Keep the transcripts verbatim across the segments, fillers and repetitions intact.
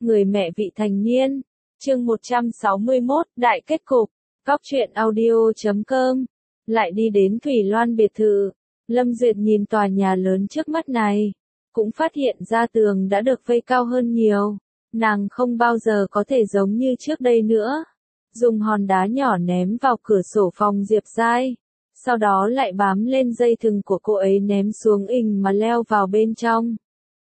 Người mẹ vị thành niên. Chương một trăm sáu mươi mốt, đại kết cục. Góc truyện audio chấm com. Lại đi đến Thủy Loan biệt thự. Lâm Duyệt nhìn tòa nhà lớn trước mắt này, cũng phát hiện ra tường đã được vây cao hơn nhiều. Nàng không bao giờ có thể giống như trước đây nữa. Dùng hòn đá nhỏ ném vào cửa sổ phòng Diệp Giai. Sau đó lại bám lên dây thừng của cô ấy ném xuống ình mà leo vào bên trong.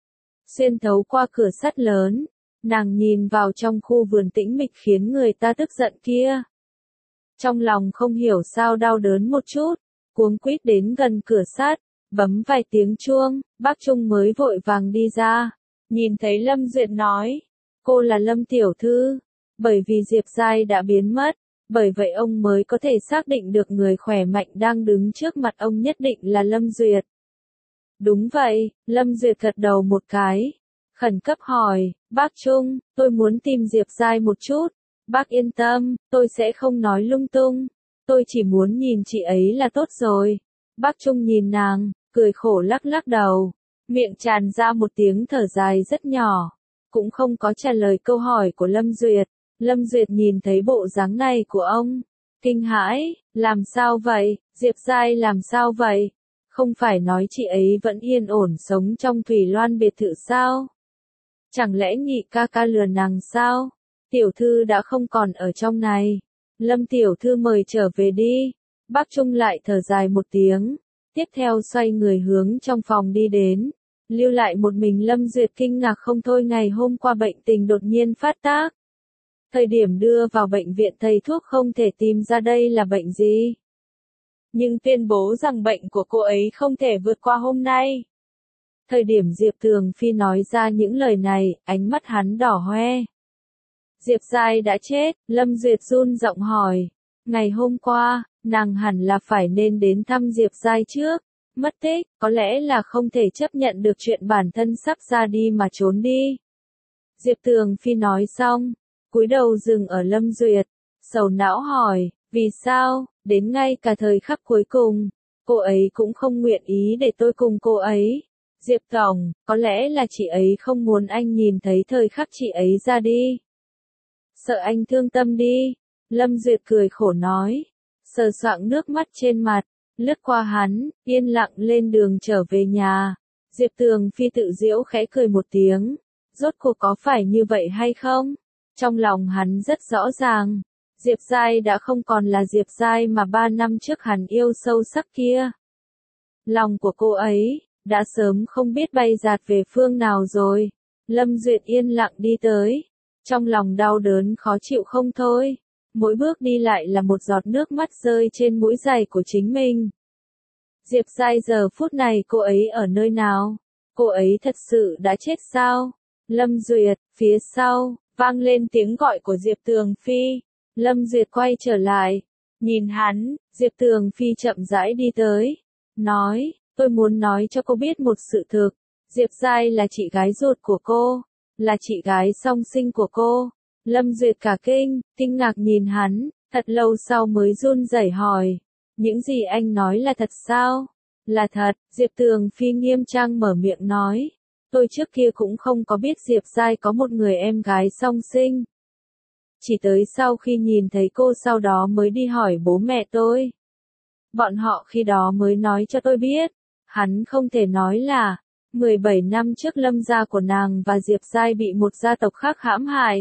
Xuyên thấu qua cửa sắt lớn, nàng nhìn vào trong khu vườn tĩnh mịch khiến người ta tức giận kia. Trong lòng không hiểu sao đau đớn một chút, cuống quýt đến gần cửa sắt, bấm vài tiếng chuông, bác Trung mới vội vàng đi ra. Nhìn thấy Lâm Duyệt nói, cô là Lâm tiểu thư, bởi vì Diệp Giai đã biến mất, bởi vậy ông mới có thể xác định được người khỏe mạnh đang đứng trước mặt ông nhất định là Lâm Duyệt. Đúng vậy, Lâm Duyệt gật đầu một cái, khẩn cấp hỏi, bác Trung, tôi muốn tìm Diệp Giai một chút. Bác yên tâm, tôi sẽ không nói lung tung, tôi chỉ muốn nhìn chị ấy là tốt rồi. Bác Trung nhìn nàng, cười khổ lắc lắc đầu, miệng tràn ra một tiếng thở dài rất nhỏ, cũng không có trả lời câu hỏi của Lâm Duyệt. Lâm Duyệt nhìn thấy bộ dáng này của ông, kinh hãi, làm sao vậy, Diệp Giai làm sao vậy? Không phải nói chị ấy vẫn yên ổn sống trong Thủy Loan biệt thự sao? Chẳng lẽ Nhị ca ca lừa nàng sao? Tiểu thư đã không còn ở trong này. Lâm tiểu thư mời trở về đi. Bác Trung lại thở dài một tiếng, tiếp theo xoay người hướng trong phòng đi đến, lưu lại một mình Lâm Duyệt kinh ngạc không thôi. Ngày hôm qua bệnh tình đột nhiên phát tác. Thời điểm đưa vào bệnh viện thầy thuốc không thể tìm ra đây là bệnh gì, nhưng tuyên bố rằng bệnh của cô ấy không thể vượt qua hôm nay. Thời điểm Diệp Tường Phi nói ra những lời này, ánh mắt hắn đỏ hoe. Diệp Giai đã chết, Lâm Duyệt run giọng hỏi. Ngày hôm qua, nàng hẳn là phải nên đến thăm Diệp Giai trước. Mất tích, có lẽ là không thể chấp nhận được chuyện bản thân sắp ra đi mà trốn đi. Diệp Tường Phi nói xong, cúi đầu dừng ở Lâm Duyệt, sầu não hỏi, vì sao, đến ngay cả thời khắc cuối cùng, cô ấy cũng không nguyện ý để tôi cùng cô ấy. Diệp Tổng, có lẽ là chị ấy không muốn anh nhìn thấy thời khắc chị ấy ra đi. Sợ anh thương tâm đi. Lâm Duyệt cười khổ nói, sờ soạng nước mắt trên mặt, lướt qua hắn, yên lặng lên đường trở về nhà. Diệp Tường Phi tự giễu khẽ cười một tiếng, rốt cuộc có phải như vậy hay không? Trong lòng hắn rất rõ ràng, Diệp Giai đã không còn là Diệp Giai mà ba năm trước hắn yêu sâu sắc kia. Lòng của cô ấy đã sớm không biết bay dạt về phương nào rồi. Lâm Duyệt yên lặng đi tới, trong lòng đau đớn khó chịu không thôi. Mỗi bước đi lại là một giọt nước mắt rơi trên mũi giày của chính mình. Diệp Giai giờ phút này cô ấy ở nơi nào? Cô ấy thật sự đã chết sao? Lâm Duyệt, phía sau, vang lên tiếng gọi của Diệp Tường Phi. Lâm Duyệt quay trở lại, nhìn hắn, Diệp Tường Phi chậm rãi đi tới, nói, tôi muốn nói cho cô biết một sự thực. Diệp Giai là chị gái ruột của cô, là chị gái song sinh của cô. Lâm Duyệt cả kinh, kinh ngạc nhìn hắn, thật lâu sau mới run rẩy hỏi, những gì anh nói là thật sao? Là thật, Diệp Tường Phi nghiêm trang mở miệng nói, tôi trước kia cũng không có biết Diệp Giai có một người em gái song sinh. Chỉ tới sau khi nhìn thấy cô sau đó mới đi hỏi bố mẹ tôi. Bọn họ khi đó mới nói cho tôi biết, hắn không thể nói là, mười bảy năm trước Lâm gia của nàng và Diệp Giai bị một gia tộc khác hãm hại.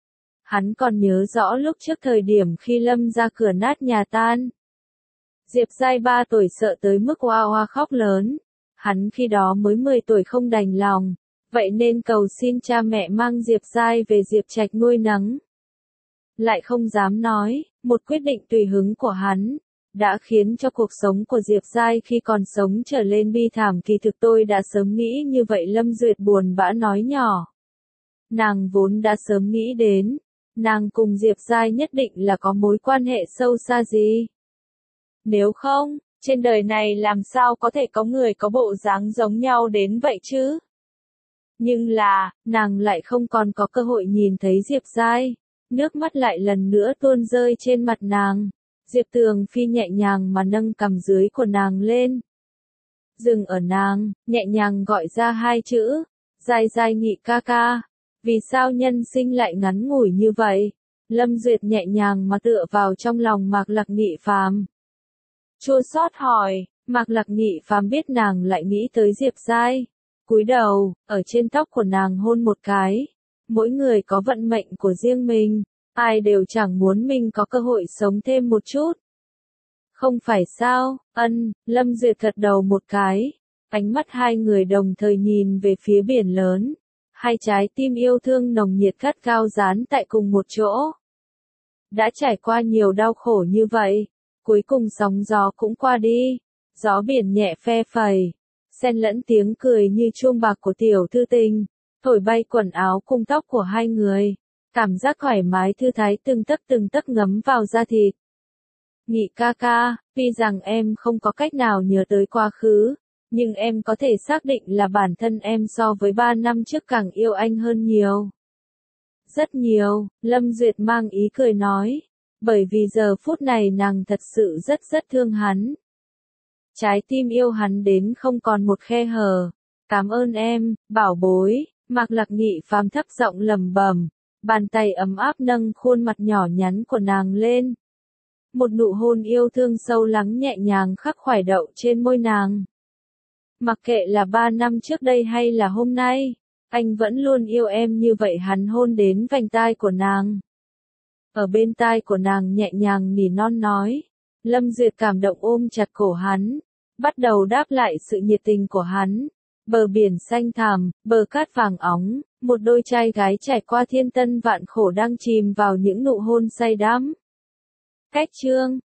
Hắn còn nhớ rõ lúc trước thời điểm khi Lâm gia cửa nát nhà tan. Diệp Giai ba tuổi sợ tới mức oa oa khóc lớn. Hắn khi đó mới mười tuổi không đành lòng, vậy nên cầu xin cha mẹ mang Diệp Giai về Diệp Trạch nuôi nấng. Lại không dám nói, một quyết định tùy hứng của hắn, đã khiến cho cuộc sống của Diệp Giai khi còn sống trở lên bi thảm. Kỳ thực tôi đã sớm nghĩ như vậy. Lâm Duyệt buồn bã nói nhỏ. Nàng vốn đã sớm nghĩ đến, nàng cùng Diệp Giai nhất định là có mối quan hệ sâu xa gì. Nếu không, trên đời này làm sao có thể có người có bộ dáng giống nhau đến vậy chứ? Nhưng là, nàng lại không còn có cơ hội nhìn thấy Diệp Giai. Nước mắt lại lần nữa tuôn rơi trên mặt nàng. Diệp Tường Phi nhẹ nhàng mà nâng cằm dưới của nàng lên. Dừng ở nàng, nhẹ nhàng gọi ra hai chữ, Giai Giai Nhị ca ca. Vì sao nhân sinh lại ngắn ngủi như vậy? Lâm Duyệt nhẹ nhàng mà tựa vào trong lòng Mạc Lạc Nghị Phàm. Chua xót hỏi, Mạc Lạc Nghị Phàm biết nàng lại nghĩ tới Diệp Giai. Cúi đầu, ở trên tóc của nàng hôn một cái. Mỗi người có vận mệnh của riêng mình, ai đều chẳng muốn mình có cơ hội sống thêm một chút. Không phải sao, ân, Lâm Duyệt gật đầu một cái. Ánh mắt hai người đồng thời nhìn về phía biển lớn. Hai trái tim yêu thương nồng nhiệt gắt gao dán tại cùng một chỗ. Đã trải qua nhiều đau khổ như vậy, cuối cùng sóng gió cũng qua đi. Gió biển nhẹ phe phẩy, xen lẫn tiếng cười như chuông bạc của tiểu thư tình, thổi bay quần áo cùng tóc của hai người. Cảm giác thoải mái thư thái từng tấc từng tấc ngấm vào da thịt. Nghị ca ca, tuy rằng em không có cách nào nhớ tới quá khứ, nhưng em có thể xác định là bản thân em so với ba năm trước càng yêu anh hơn nhiều. Rất nhiều, Lâm Duyệt mang ý cười nói, bởi vì giờ phút này nàng thật sự rất rất thương hắn. Trái tim yêu hắn đến không còn một khe hở. Cảm ơn em, bảo bối, Mạc Lạc Nghị Phàm thấp giọng lẩm bẩm, bàn tay ấm áp nâng khuôn mặt nhỏ nhắn của nàng lên. Một nụ hôn yêu thương sâu lắng nhẹ nhàng khắc khoải đậu trên môi nàng. Mặc kệ là ba năm trước đây hay là hôm nay, anh vẫn luôn yêu em như vậy. Hắn hôn đến vành tai của nàng. Ở bên tai của nàng nhẹ nhàng nỉ non nói. Lâm Duyệt cảm động ôm chặt cổ hắn, bắt đầu đáp lại sự nhiệt tình của hắn. Bờ biển xanh thẳm, bờ cát vàng óng, một đôi trai gái trải qua thiên tân vạn khổ đang chìm vào những nụ hôn say đắm. Cách chương